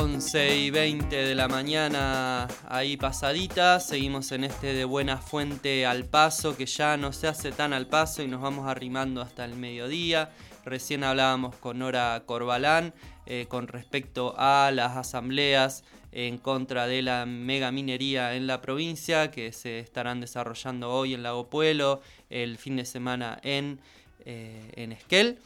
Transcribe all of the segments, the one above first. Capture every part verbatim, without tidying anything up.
once y veinte de la mañana ahí pasadita, seguimos en este de Buena Fuente al paso, que ya no se hace tan al paso y nos vamos arrimando hasta el mediodía. Recién hablábamos con Nora Corbalán eh, con respecto a las asambleas en contra de la megaminería en la provincia, que se estarán desarrollando hoy en Lago Puelo, el fin de semana en, eh, en Esquel.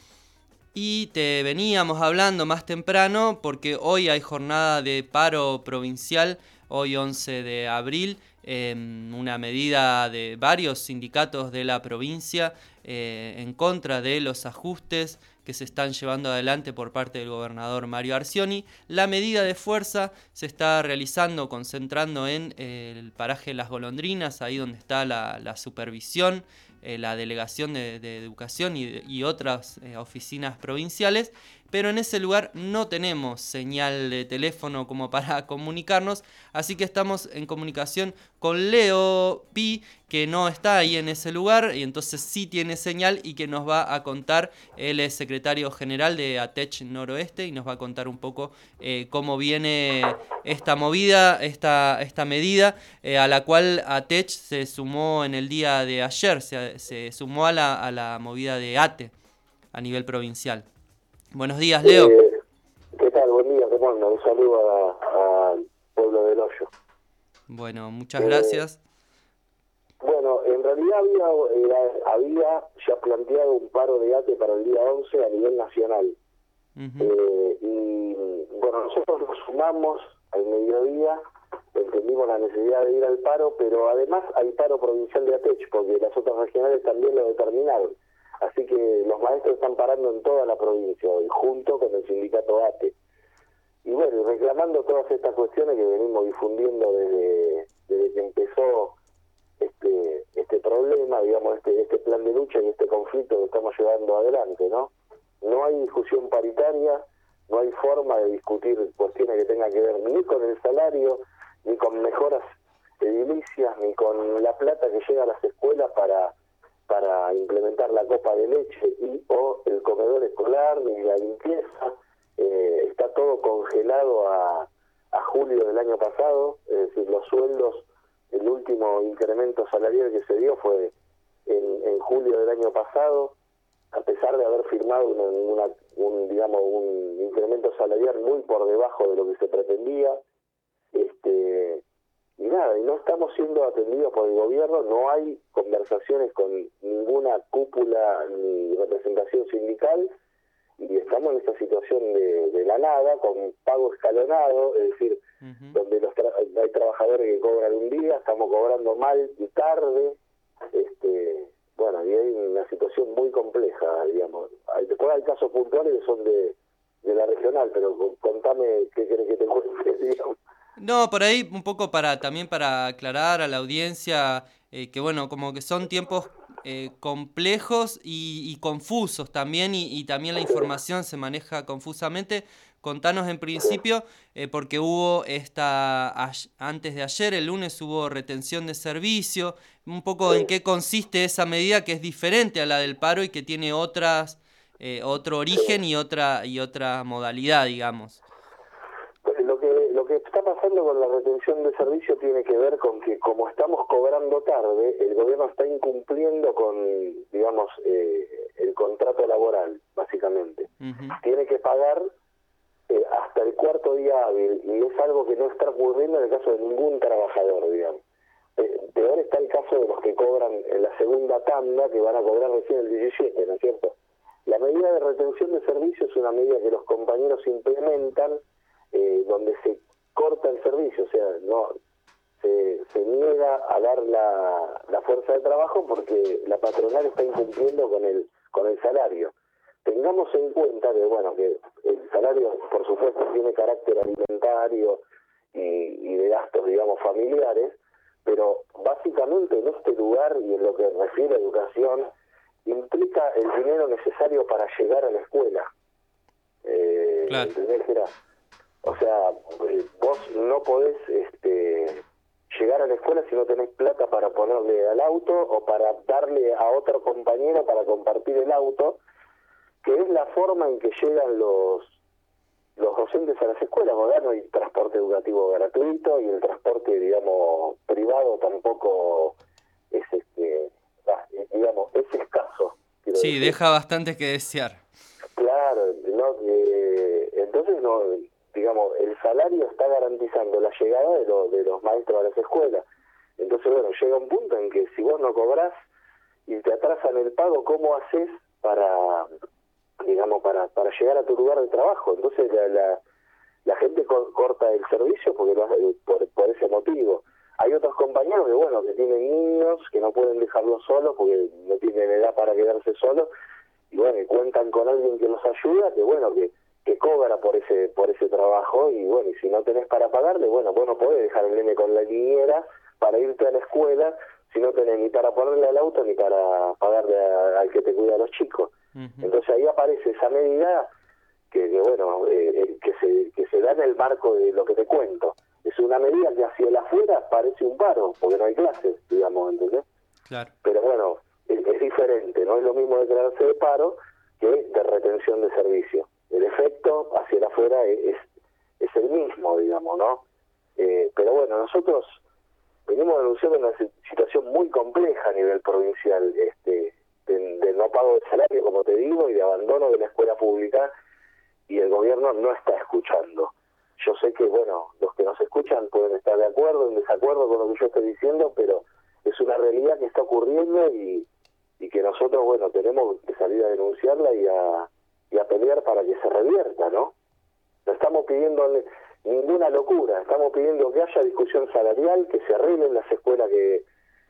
Y te veníamos hablando más temprano porque hoy hay jornada de paro provincial, hoy once de abril, eh, una medida de varios sindicatos de la provincia eh, en contra de los ajustes que se están llevando adelante por parte del gobernador Mario Arcioni. La medida de fuerza se está realizando, concentrando en eh, el paraje Las Golondrinas, ahí donde está la, la supervisión, Eh, la delegación de, de educación y, y otras eh, oficinas provinciales, pero en ese lugar no tenemos señal de teléfono como para comunicarnos, así que estamos en comunicación con Leo Pi, que no está ahí en ese lugar y entonces sí tiene señal y que nos va a contar. Él es secretario general de ATECH Noroeste y nos va a contar un poco eh, cómo viene esta movida, esta, esta medida eh, a la cual ATECH se sumó en el día de ayer, se, se sumó a la, a la movida de ATE a nivel provincial. Buenos días, Leo. Eh, ¿Qué tal? Buen día, ¿cómo anda? Un saludo al pueblo del Hoyo. Bueno, muchas eh, gracias. Bueno, en realidad había, eh, había ya planteado un paro de ATE para el día once a nivel nacional. Uh-huh. eh, y bueno, nosotros nos sumamos al mediodía, entendimos la necesidad de ir al paro, pero además hay paro provincial de ATECH, porque las otras regionales también lo determinaron. Así que los maestros están parando en toda la provincia hoy, junto con el sindicato ATE. Y bueno, reclamando todas estas cuestiones que venimos difundiendo desde, desde que empezó este este problema, digamos, este este plan de lucha y este conflicto que estamos llevando adelante, ¿no? No hay discusión paritaria, no hay forma de discutir cuestiones que tengan que ver ni con el salario, ni con mejoras edilicias, ni con la plata que llega a las escuelas para... para implementar la copa de leche y o el comedor escolar, ni la limpieza. Eh, está todo congelado a, a julio del año pasado, es decir, los sueldos, el último incremento salarial que se dio fue en, en julio del año pasado, a pesar de haber firmado una, una, un, digamos, un incremento salarial muy por debajo de lo que se pretendía. Este... Y nada, y no estamos siendo atendidos por el gobierno, no hay conversaciones con ninguna cúpula ni representación sindical, y estamos en esta situación de, de la nada, con pago escalonado, es decir, uh-huh. donde los tra- hay trabajadores que cobran un día, estamos cobrando mal y tarde, este bueno, y hay una situación muy compleja, digamos. Después hay casos puntuales que son de, de la regional, pero contame qué querés que te cuente, digamos. No, por ahí un poco para también para aclarar a la audiencia eh, que bueno, como que son tiempos eh, complejos y, y confusos también y, y también la información se maneja confusamente. Contanos en principio, eh, porque hubo esta, antes de ayer, el lunes, hubo retención de servicio, un poco en qué consiste esa medida que es diferente a la del paro y que tiene otras, eh, otro origen y otra, y otra modalidad, digamos. Lo que lo que está pasando con la retención de servicio tiene que ver con que como estamos cobrando tarde, el gobierno está incumpliendo con, digamos, eh, el contrato laboral, básicamente. Uh-huh. Tiene que pagar eh, hasta el cuarto día hábil, y es algo que no está ocurriendo en el caso de ningún trabajador, digamos. Eh, peor está el caso de los que cobran en la segunda tanda, que van a cobrar recién el diecisiete, ¿no es cierto? La medida de retención de servicio es una medida que los compañeros implementan, Eh, donde se corta el servicio, o sea, no se, se niega a dar la, la fuerza de trabajo porque la patronal está incumpliendo con el con el salario. Tengamos en cuenta que, bueno, que el salario, por supuesto, tiene carácter alimentario y, y de gastos, digamos, familiares, pero básicamente en este lugar y en lo que refiere a educación, implica el dinero necesario para llegar a la escuela. Eh, claro. ¿Entendés? Era, O sea, vos no podés este, llegar a la escuela si no tenés plata para ponerle al auto o para darle a otro compañero para compartir el auto, que es la forma en que llegan los los docentes a las escuelas, porque no hay transporte educativo gratuito y el transporte, digamos, privado tampoco es, este, digamos, es escaso. Sí, decir. deja bastante que desear. Claro, no, eh, entonces, no, digamos, el salario está garantizando la llegada de, lo, de los maestros a las escuelas. Entonces, bueno, llega un punto en que si vos no cobrás y te atrasan el pago, ¿cómo haces para, digamos, para, para llegar a tu lugar de trabajo? Entonces la, la, la gente co corta el servicio porque lo hace por, por ese motivo. Hay otros compañeros que, bueno, que tienen niños, que no pueden dejarlos solos porque no tienen edad para quedarse solos, y bueno, y cuentan con alguien que los ayuda, que bueno, que, que cobra por ese por ese trabajo, y bueno, y si no tenés para pagarle, bueno, vos no podés dejar el nene con la niñera para irte a la escuela, si no tenés ni para ponerle al auto ni para pagarle a, al que te cuida a los chicos. Uh-huh. Entonces ahí aparece esa medida que, que bueno, eh, que se que se da en el marco de lo que te cuento. Es una medida que hacia el afuera parece un paro, porque no hay clases, digamos, ¿entendés? Claro. Pero bueno, es, es diferente, no es lo mismo declararse de paro que de retención de servicio. El efecto hacia el afuera es, es, es el mismo, digamos, ¿no? Eh, pero bueno, nosotros venimos denunciando una situación muy compleja a nivel provincial, este, de, de no pago de salario, como te digo, y de abandono de la escuela pública, y el gobierno no está escuchando. Yo sé que, bueno, los que nos escuchan pueden estar de acuerdo, en desacuerdo con lo que yo estoy diciendo, pero es una realidad que está ocurriendo y, y que nosotros, bueno, tenemos que salir a denunciarla y a, y a pelear para que se revierta, ¿no? No estamos pidiendo ninguna locura, estamos pidiendo que haya discusión salarial, que se arreglen las escuelas que,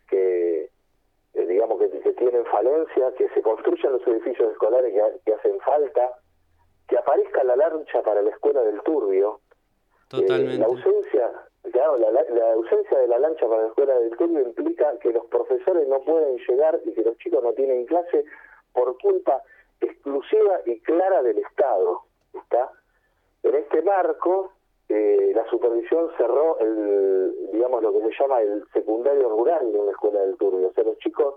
que eh, digamos, que, que tienen falencia, que se construyan los edificios escolares que, que hacen falta, que aparezca la lancha para la escuela del Turbio. Totalmente. Eh, la ausencia, claro, la, la ausencia de la lancha para la escuela del Turbio implica que los profesores no pueden llegar y que los chicos no tienen clase por culpa exclusiva y clara del Estado, ¿está? En este marco, eh, la supervisión cerró el, digamos, lo que se llama el secundario rural de una escuela del Turbio. O sea, los chicos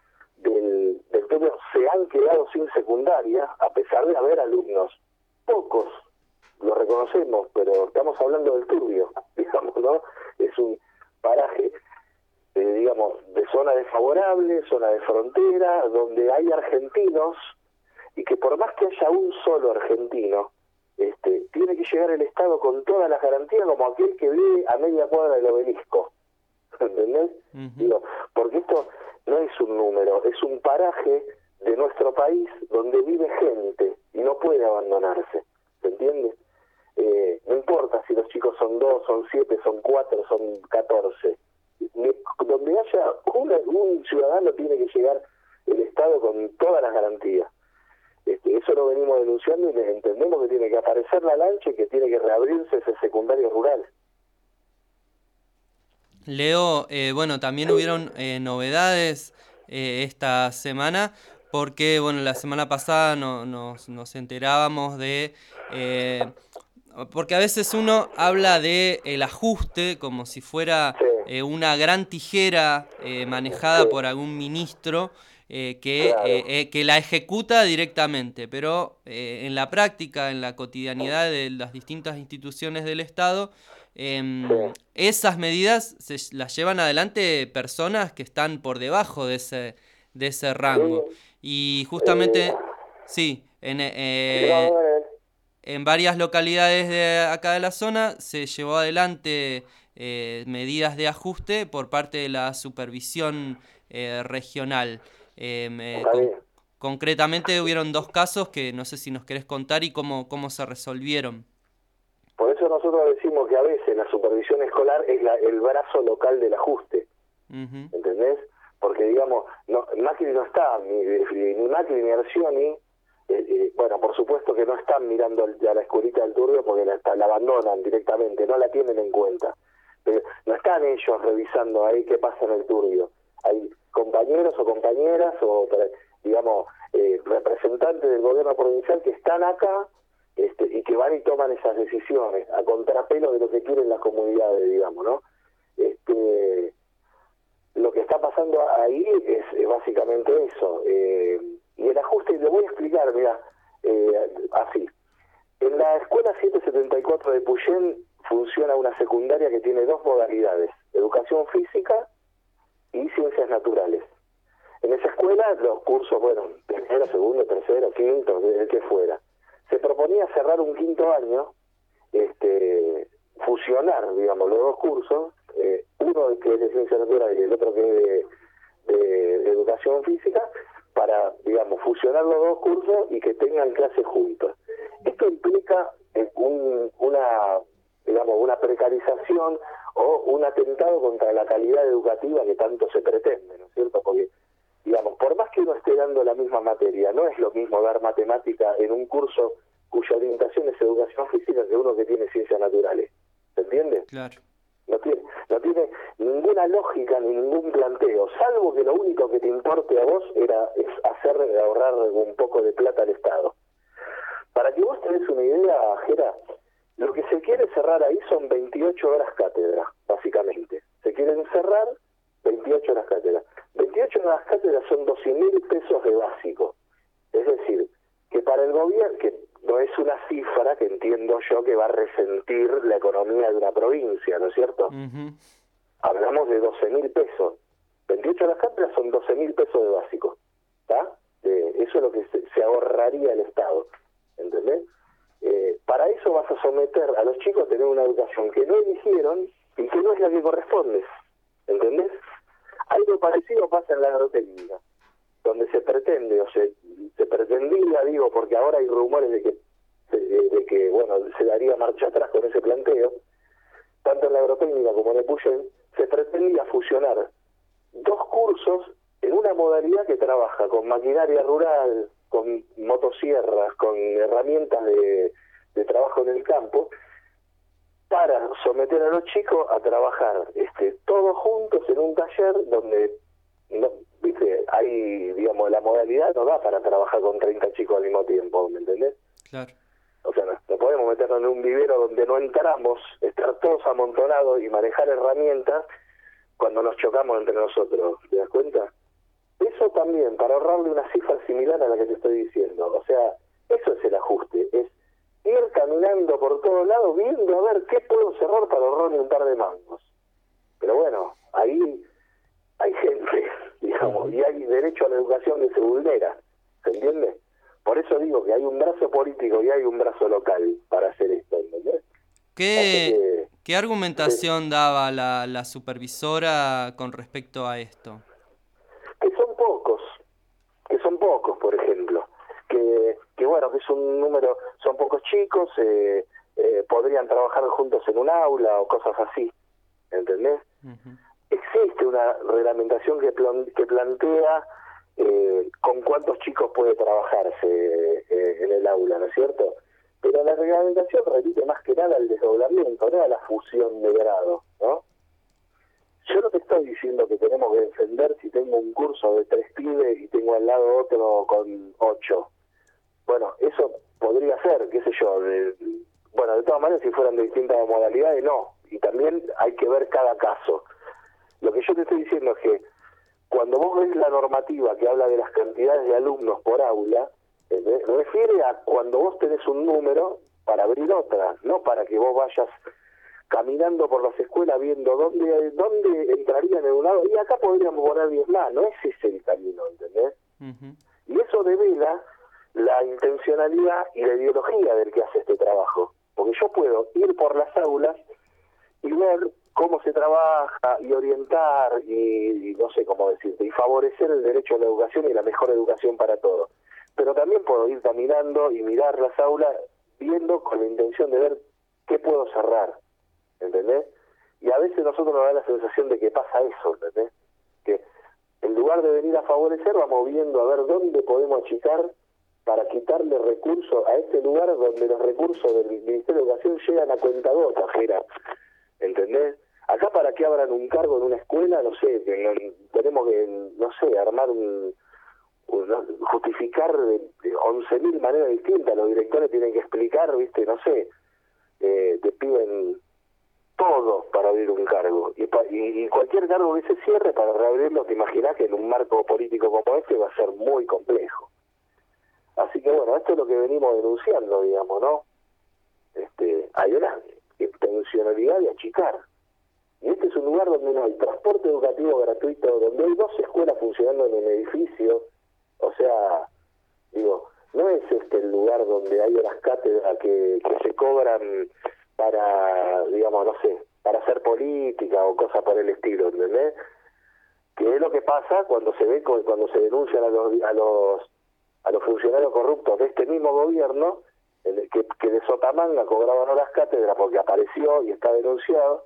del, del Turbio se han quedado sin secundaria, a pesar de haber alumnos. Pocos, lo reconocemos, pero estamos hablando del Turbio, digamos, ¿no? Es un paraje, eh, digamos, de zona desfavorable, zona de frontera, donde hay argentinos, y que por más que haya un solo argentino, este, tiene que llegar el Estado con todas las garantías, como aquel que vive a media cuadra del Obelisco, ¿entendés? Uh-huh. Digo, porque esto no es un número, es un paraje de nuestro país donde vive gente y no puede abandonarse, ¿se entiende? Eh, no importa si los chicos son dos, son siete, son cuatro, son catorce, donde haya una, un ciudadano tiene que llegar el Estado con todas las garantías. Este, eso lo venimos denunciando y entendemos que tiene que aparecer la lancha y que tiene que reabrirse ese secundario rural. Leo, eh, bueno, también sí. hubieron eh, novedades eh, esta semana, porque bueno, la semana pasada no, nos, nos enterábamos de... Eh, porque a veces uno habla de el ajuste como si fuera sí. eh, una gran tijera eh, manejada sí. por algún ministro, Eh, que, claro. eh, eh, que la ejecuta directamente, pero eh, en la práctica, en la cotidianidad de las distintas instituciones del Estado, eh, sí. esas medidas se las llevan adelante personas que están por debajo de ese, de ese rango. Sí. Y justamente, eh. sí, en, eh, en varias localidades de acá de la zona se llevó adelante eh, medidas de ajuste por parte de la supervisión eh, regional. Eh, eh, con, concretamente hubieron dos casos que no sé si nos querés contar y cómo, cómo se resolvieron. Por eso nosotros decimos que a veces la supervisión escolar es la, el brazo local del ajuste, uh-huh. ¿entendés? Porque digamos, no, Macri no está, ni, ni Macri ni Arcioni, eh, eh, bueno, por supuesto que no están mirando a la escuelita del Turbio porque la, la abandonan directamente, no la tienen en cuenta. Pero no están ellos revisando ahí qué pasa en el Turbio. Hay compañeros o compañeras o, digamos, eh, representantes del gobierno provincial que están acá este, y que van y toman esas decisiones a contrapelo de lo que quieren las comunidades, digamos, ¿no? Este, lo que está pasando ahí es, es básicamente eso. Eh, y el ajuste, lo voy a explicar, mira, eh, así. En la la escuela setecientos setenta y cuatro de Puyén funciona una secundaria que tiene dos modalidades, educación física y ciencias naturales. En esa escuela los cursos, bueno, primero, segundo, tercero, quinto, el que fuera. Se proponía cerrar un quinto año, este, fusionar, digamos, los dos cursos, eh, uno que es de ciencias naturales y el otro que es de, de, de educación física, para, digamos, fusionar los dos cursos y que tengan clases juntas. Esto implica eh, un, una, digamos, una precarización o un atentado contra la calidad educativa que tanto se pretende, ¿no es cierto? Porque, digamos, por más que uno esté dando la misma materia, no es lo mismo dar matemática en un curso cuya orientación es educación física que uno que tiene ciencias naturales. ¿Se entiende? Claro. No tiene, no tiene ninguna lógica ni ningún planteo, salvo que lo único que te importe a vos era es hacer ahorrar un poco de plata al Estado. Para que vos tenés una idea, Jera, lo que se quiere cerrar ahí son veintiocho horas cátedra, básicamente. Se quieren cerrar veintiocho horas cátedra. veintiocho horas cátedra son doce mil pesos de básico. Es decir, que para el gobierno, que no es una cifra que entiendo yo que va a resentir la economía de una provincia, ¿no es cierto? Uh-huh. Hablamos de doce mil pesos. veintiocho horas cátedra son doce mil pesos de básico. ¿Está? Eh, eso es lo que se, se ahorraría el Estado. ¿Entendés? Eh, para eso vas a someter a los chicos a tener una educación que no eligieron y que no es la que corresponde. ¿Entendés? Algo parecido pasa en la agrotécnica, donde se pretende, o se, se pretendía, digo, porque ahora hay rumores de que, de, de que, bueno, se daría marcha atrás con ese planteo, tanto en la agrotécnica como en el Puyén, se pretendía fusionar dos cursos en una modalidad que trabaja con maquinaria rural, con motosierras, con herramientas de, de trabajo en el campo, para someter a los chicos a trabajar este, todos juntos en un taller donde, no, viste, hay, digamos, la modalidad no da para trabajar con treinta chicos al mismo tiempo, ¿me entendés? Claro. O sea, no, no podemos meternos en un vivero donde no entramos, estar todos amontonados y manejar herramientas cuando nos chocamos entre nosotros, ¿te das cuenta? Eso también, para ahorrarle una cifra similar a la que te estoy diciendo. O sea, eso es el ajuste, es ir caminando por todos lados viendo a ver qué puedo cerrar para ahorrarme un par de mangos. Pero bueno, ahí hay gente, digamos, y hay derecho a la educación que se vulnera, ¿se entiende? Por eso digo que hay un brazo político y hay un brazo local para hacer esto, ¿entendés? ¿Qué, que, ¿qué argumentación sí. daba la, la supervisora con respecto a esto? Que son pocos, que son pocos, por ejemplo, que, que bueno, que es un número, son pocos chicos, eh, eh, podrían trabajar juntos en un aula o cosas así, ¿entendés? Uh-huh. Existe una reglamentación que, plan, que plantea eh, con cuántos chicos puede trabajarse eh, en el aula, ¿no es cierto? Pero la reglamentación repite más que nada el desdoblamiento, no a la fusión de grado, ¿no? Yo no te estoy diciendo que tenemos que defender si tengo un curso de tres pibes y tengo al lado otro con ocho. Bueno, eso podría ser, qué sé yo, de, bueno, de todas maneras si fueran de distintas modalidades, no. Y también hay que ver cada caso. Lo que yo te estoy diciendo es que cuando vos ves la normativa que habla de las cantidades de alumnos por aula, eh, refiere a cuando vos tenés un número para abrir otra, no para que vos vayas caminando por las escuelas viendo dónde dónde entrarían en un lado, y acá podríamos poner diez más, no ese es el camino, ¿entendés? Uh-huh. Y eso devela la intencionalidad y la ideología del que hace este trabajo, porque yo puedo ir por las aulas y ver cómo se trabaja y orientar y, y no sé cómo decirte, y favorecer el derecho a la educación y la mejor educación para todos, pero también puedo ir caminando y mirar las aulas viendo con la intención de ver qué puedo cerrar, ¿entendés? Y a veces nosotros nos da la sensación de que pasa eso, ¿entendés? Que en lugar de venir a favorecer, vamos viendo a ver dónde podemos achicar para quitarle recursos a este lugar donde los recursos del Ministerio de Educación llegan a cuentagotas, Jera, ¿entendés? Acá para que abran un cargo en una escuela, no sé, que no, tenemos que, no sé, armar un, un justificar de, de once mil maneras distintas, los directores tienen que explicar, viste, no sé, eh, te piden todo para abrir un cargo, y, pa, y, y cualquier cargo que se cierre para reabrirlo, te imaginás que en un marco político como este va a ser muy complejo. Así que bueno, esto es lo que venimos denunciando, digamos, ¿no? este, hay una intencionalidad de achicar. Y este es un lugar donde no hay transporte educativo gratuito, donde hay dos escuelas funcionando en un edificio. O sea, digo, no es este el lugar donde hay unas cátedras que, que se cobran para, digamos, no sé, para hacer política o cosas por el estilo, ¿entendés? Que es lo que pasa cuando se ve, cuando se denuncian a los a los, a los funcionarios corruptos de este mismo gobierno, en el que, que de sotamanga cobraban horas cátedras porque apareció y está denunciado.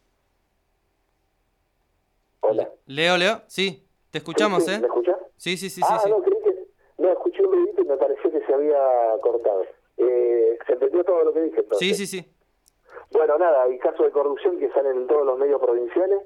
Hola. Leo, Leo, sí, te escuchamos, ¿Sí, sí? ¿eh? ¿Me escuchás? Sí, sí, sí, ah, sí. no, sí. creí que... No, escuché un ruidito y me pareció que se había cortado. Eh, ¿Se entendió todo lo que dije entonces? Sí, sí, sí. Bueno, nada, hay casos de corrupción que salen en todos los medios provinciales,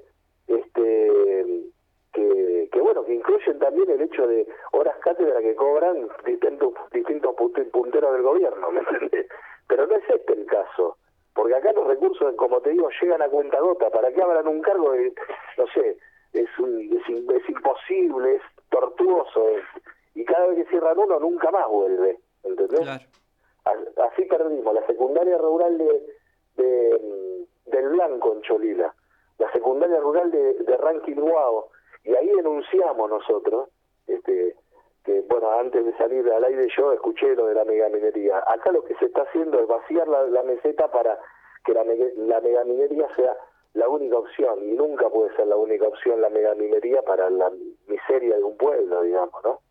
este que, que bueno, que incluyen también el hecho de horas cátedra que cobran distintos, distintos punteros del gobierno, ¿me entiendes? Pero no es este el caso, porque acá los recursos, como te digo, llegan a cuentagota. ¿Para qué abran un cargo de, no sé, es, un, es, es imposible, es tortuoso, es, y cada vez que cierran uno nunca más vuelve, ¿entendés? Claro. Así perdimos la secundaria rural de, de del Blanco en Cholila, la secundaria rural de, de Ranquilhuao, y ahí denunciamos nosotros, este que bueno, antes de salir al aire yo escuché lo de la megaminería. Acá lo que se está haciendo es vaciar la, la meseta para que la, la megaminería sea la única opción, y nunca puede ser la única opción la megaminería para la miseria de un pueblo, digamos, ¿no?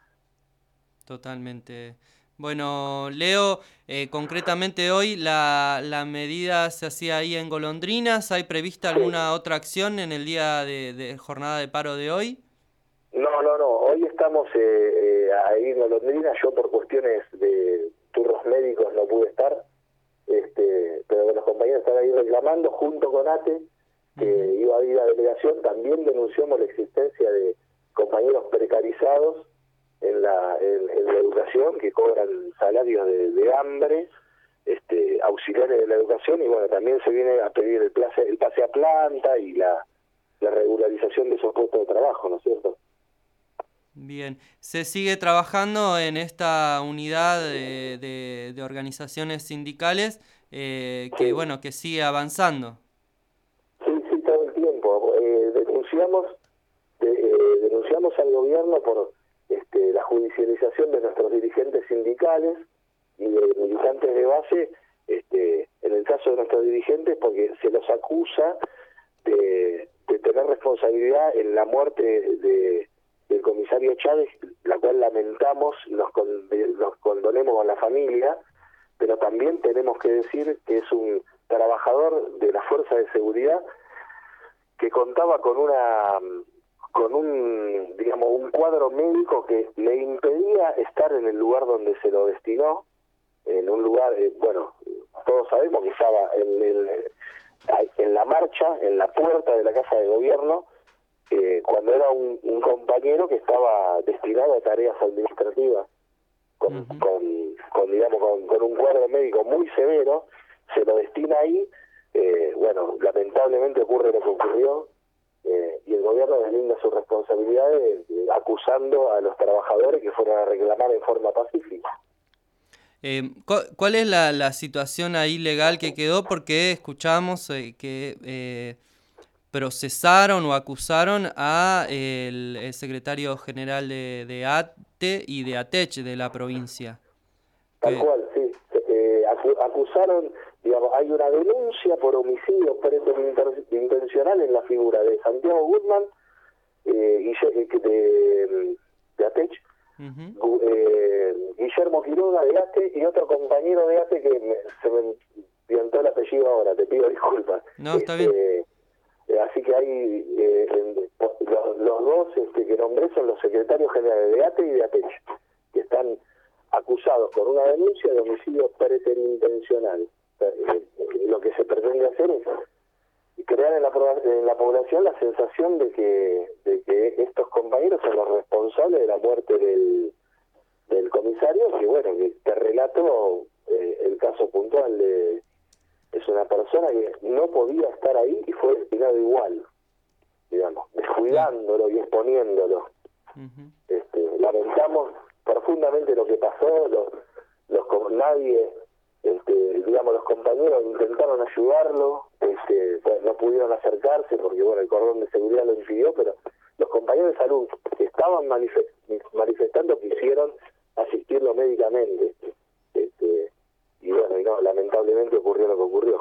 Totalmente. Bueno, Leo, eh, concretamente hoy la, la medida se hacía ahí en Golondrinas. ¿Hay prevista alguna Sí. otra acción en el día de, de jornada de paro de hoy? No, no, no. Hoy estamos eh, eh, ahí en Golondrinas. Yo por cuestiones de turnos médicos no pude estar, este, pero los compañeros están ahí reclamando junto con ATE, que uh-huh. iba a ir a delegación. También denunciamos la existencia de compañeros precarizados en la, en, en la educación, que cobran salarios de, de hambre, este, auxiliares de la educación, y bueno, también se viene a pedir el, place, el pase a planta y la, la regularización de esos puestos de trabajo, ¿no es cierto? Bien, ¿se sigue trabajando en esta unidad de, de, de organizaciones sindicales eh, que, sí. bueno, que sigue avanzando? Sí, sí, todo el tiempo. Eh, denunciamos, de, eh, denunciamos al gobierno por este, la judicialización de nuestros dirigentes sindicales y de militantes de base, este, en el caso de nuestros dirigentes, porque se los acusa de, de tener responsabilidad en la muerte de, del comisario Chávez, la cual lamentamos, nos, con, nos condolemos con la familia, pero también tenemos que decir que es un trabajador de la Fuerza de Seguridad que contaba con una con un digamos un cuadro médico que le impedía estar en el lugar donde se lo destinó, en un lugar, eh, bueno, todos sabemos que estaba en, el, en la marcha, en la puerta de la Casa de Gobierno, eh, cuando era un, un compañero que estaba destinado a tareas administrativas, con, uh-huh. con, con digamos con, con un cuadro médico muy severo, se lo destina ahí. Eh, bueno, lamentablemente ocurre lo que ocurrió, eh, y el gobierno deslinda sus responsabilidades eh, acusando a los trabajadores que fueron a reclamar en forma pacífica. Eh, ¿Cuál es la, la situación ahí legal que quedó? Porque escuchamos eh, que eh, procesaron o acusaron a el, el secretario general de, de ATE y de ATECH de la provincia. Tal que... cual, sí. Eh, acusaron, digamos, hay una denuncia por homicidio preterintencional en la figura de Santiago Guzmán eh, y de, de ATECH, uh-huh. eh, Guillermo Quiroga de ATE y otro compañero de ATE que me, se me piantó el apellido ahora, te pido disculpas. No, está este, bien. Eh, así que hay eh, en, los, los dos este, que nombré son los secretarios generales de ATE y de ATECH, que están acusados por una denuncia de homicidio preterintencional. Eh, lo que se pretende hacer es crear en la, en la población la sensación de que, de que estos compañeros son los responsables de la muerte del, del comisario, que bueno, que te relato eh, el caso puntual de... Es una persona que no podía estar ahí y fue destinado igual, digamos, descuidándolo y exponiéndolo. Uh-huh. Este, lamentamos profundamente lo que pasó, los, los, nadie, este, digamos, los compañeros intentaron ayudarlo, este, bueno, no pudieron acercarse porque, bueno, el cordón de seguridad lo impidió, pero los compañeros de salud que estaban manifest manifestando quisieron asistirlo médicamente. Este, y bueno, y no, lamentablemente ocurrió lo que ocurrió.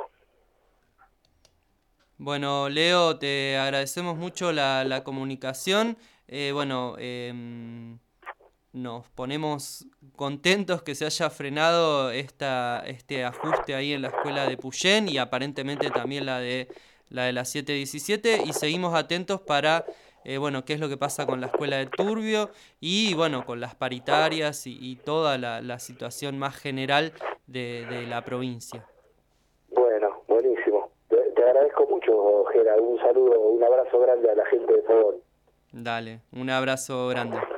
Bueno, Leo, te agradecemos mucho la, la comunicación. Eh, bueno, eh, nos ponemos contentos que se haya frenado esta, este ajuste ahí en la escuela de Puyén y aparentemente también la de la de la siete diecisiete, y seguimos atentos para eh, bueno, qué es lo que pasa con la escuela de Turbio y bueno, con las paritarias y, y toda la, la situación más general de, de la provincia. Bueno, buenísimo. Te, te agradezco mucho, Gera. Un saludo, un abrazo grande a la gente de Fogón. Dale, un abrazo grande.